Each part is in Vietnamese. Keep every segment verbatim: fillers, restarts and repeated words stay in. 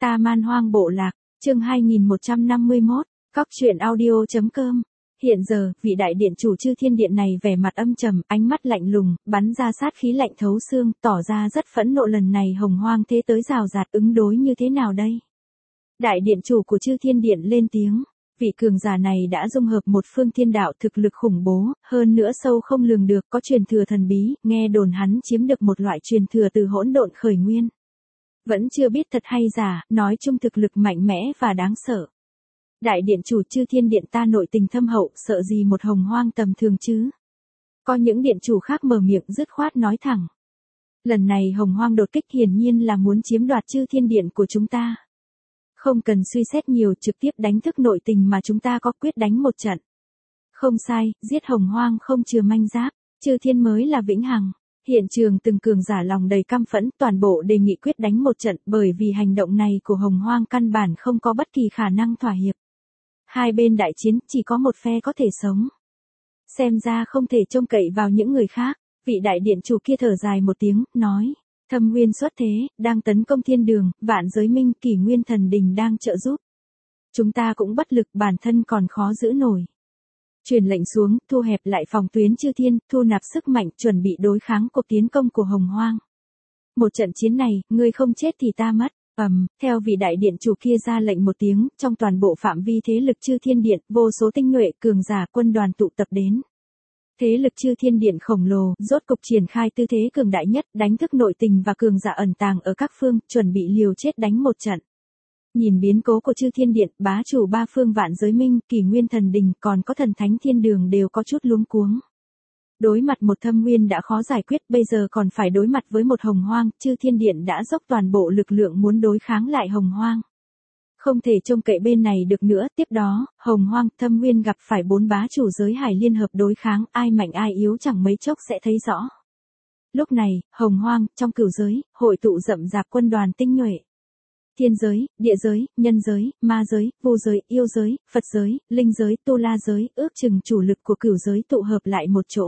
Ta Man Hoang Bộ Lạc, chương hai nghìn một trăm năm mươi mốt, Cóc truyện audio chấm com. Hiện giờ, vị đại điện chủ Chư Thiên Điện này vẻ mặt âm trầm, ánh mắt lạnh lùng, bắn ra sát khí lạnh thấu xương, tỏ ra rất phẫn nộ lần này Hồng Hoang thế tới rào rạt ứng đối như thế nào đây? Đại điện chủ của Chư Thiên Điện lên tiếng. Vị cường giả này đã dung hợp một phương thiên đạo thực lực khủng bố, hơn nữa sâu không lường được, có truyền thừa thần bí, nghe đồn hắn chiếm được một loại truyền thừa từ hỗn độn khởi nguyên. Vẫn chưa biết thật hay giả, nói chung thực lực mạnh mẽ và đáng sợ. Đại điện chủ Chư Thiên Điện ta nội tình thâm hậu, sợ gì một Hồng Hoang tầm thường chứ? Có những điện chủ khác mở miệng dứt khoát nói thẳng. Lần này Hồng Hoang đột kích hiển nhiên là muốn chiếm đoạt Chư Thiên Điện của chúng ta. Không cần suy xét nhiều, trực tiếp đánh thức nội tình mà chúng ta có, quyết đánh một trận. Không sai, giết Hồng Hoang không chừa manh giáp, Chư Thiên mới là vĩnh hằng. Hiện trường từng cường giả lòng đầy căm phẫn, toàn bộ đề nghị quyết đánh một trận, bởi vì hành động này của Hồng Hoang căn bản không có bất kỳ khả năng thỏa hiệp. Hai bên đại chiến, chỉ có một phe có thể sống. Xem ra không thể trông cậy vào những người khác, vị đại điện chủ kia thở dài một tiếng, nói. Thâm Nguyên xuất thế, đang tấn công thiên đường, vạn giới minh, Kỷ Nguyên thần đình đang trợ giúp. Chúng ta cũng bất lực, bản thân còn khó giữ nổi. Truyền lệnh xuống, thu hẹp lại phòng tuyến Chư Thiên, thu nạp sức mạnh, chuẩn bị đối kháng cuộc tiến công của Hồng Hoang. Một trận chiến này, ngươi không chết thì ta mất. Ầm, um, theo vị đại điện chủ kia ra lệnh một tiếng, trong toàn bộ phạm vi thế lực Chư Thiên Điện, vô số tinh nhuệ, cường giả, quân đoàn tụ tập đến. Thế lực Chư Thiên Điện khổng lồ, rốt cục triển khai tư thế cường đại nhất, đánh thức nội tình và cường giả ẩn tàng ở các phương, chuẩn bị liều chết đánh một trận. Nhìn biến cố của Chư Thiên Điện, bá chủ ba phương vạn giới minh, Kỷ Nguyên thần đình, còn có thần thánh thiên đường đều có chút luống cuống. Đối mặt một Thâm Nguyên đã khó giải quyết, bây giờ còn phải đối mặt với một Hồng Hoang, Chư Thiên Điện đã dốc toàn bộ lực lượng muốn đối kháng lại Hồng Hoang. Không thể trông cậy bên này được nữa, tiếp đó, Hồng Hoang, Thâm Nguyên gặp phải bốn bá chủ giới hải liên hợp đối kháng, ai mạnh ai yếu chẳng mấy chốc sẽ thấy rõ. Lúc này, Hồng Hoang, trong cửu giới, hội tụ rậm rạp quân đoàn tinh nhuệ. Thiên giới, địa giới, nhân giới, ma giới, vô giới, yêu giới, Phật giới, linh giới, tu la giới, ước chừng chủ lực của cửu giới tụ hợp lại một chỗ.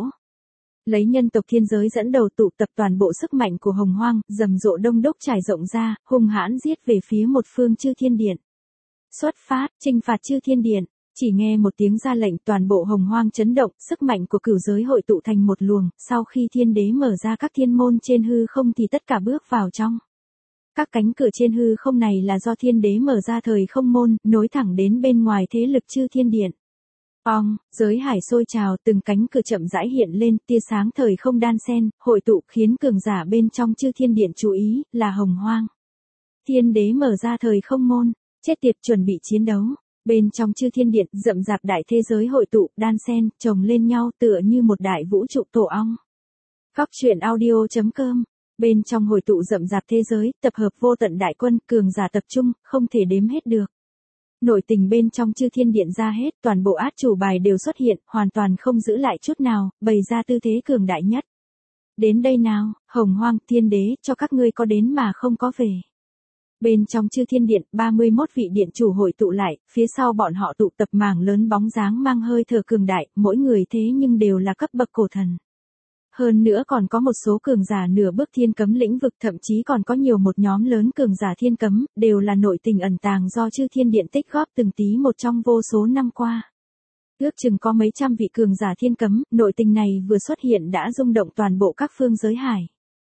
Lấy nhân tộc thiên giới dẫn đầu tụ tập toàn bộ sức mạnh của Hồng Hoang, rầm rộ đông đúc trải rộng ra, hung hãn giết về phía một phương Chư Thiên Điện. Xuất phát, chinh phạt Chư Thiên Điện, chỉ nghe một tiếng ra lệnh toàn bộ Hồng Hoang chấn động, sức mạnh của cửu giới hội tụ thành một luồng, sau khi thiên đế mở ra các thiên môn trên hư không thì tất cả bước vào trong. Các cánh cửa trên hư không này là do thiên đế mở ra thời không môn, nối thẳng đến bên ngoài thế lực Chư Thiên Điện. Ong, giới hải sôi trào, từng cánh cửa chậm rãi hiện lên, tia sáng thời không đan xen, hội tụ khiến cường giả bên trong Chư Thiên Điện chú ý, là Hồng Hoang. Thiên đế mở ra thời không môn, chết tiệt chuẩn bị chiến đấu. Bên trong Chư Thiên Điện, rậm rạp đại thế giới hội tụ, đan xen, chồng lên nhau tựa như một đại vũ trụ tổ ong. Cóc truyện audio chấm com. Bên trong hội tụ rậm rạp thế giới, tập hợp vô tận đại quân, cường giả tập trung, không thể đếm hết được. Nội tình bên trong Chư Thiên Điện ra hết, toàn bộ át chủ bài đều xuất hiện, hoàn toàn không giữ lại chút nào, bày ra tư thế cường đại nhất. Đến đây nào, Hồng Hoang, thiên đế, cho các ngươi có đến mà không có về. Bên trong Chư Thiên Điện, ba mươi mốt vị điện chủ hội tụ lại, phía sau bọn họ tụ tập mảng lớn bóng dáng mang hơi thở cường đại, mỗi người thế nhưng đều là cấp bậc cổ thần. Hơn nữa còn có một số cường giả nửa bước thiên cấm lĩnh vực, thậm chí còn có nhiều một nhóm lớn cường giả thiên cấm, đều là nội tình ẩn tàng do Chư Thiên Điện tích góp từng tí một trong vô số năm qua. Ước chừng có mấy trăm vị cường giả thiên cấm, nội tình này vừa xuất hiện đã rung động toàn bộ các phương giới hải.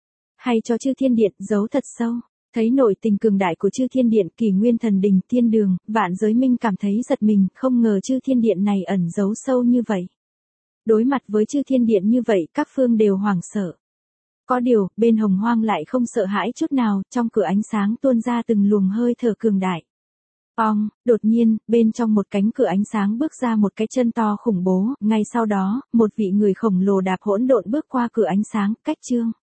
Hay cho Chư Thiên Điện giấu thật sâu, thấy nội tình cường đại của Chư Thiên Điện, Kỷ Nguyên thần đình, thiên đường, vạn giới minh cảm thấy giật mình, không ngờ Chư Thiên Điện này ẩn giấu sâu như vậy. Đối mặt với Chư Thiên Điện như vậy, các phương đều hoảng sợ. Có điều, bên Hồng Hoang lại không sợ hãi chút nào, trong cửa ánh sáng tuôn ra từng luồng hơi thở cường đại. Ong, đột nhiên, bên trong một cánh cửa ánh sáng bước ra một cái chân to khủng bố, ngay sau đó, một vị người khổng lồ đạp hỗn độn bước qua cửa ánh sáng, cách chương.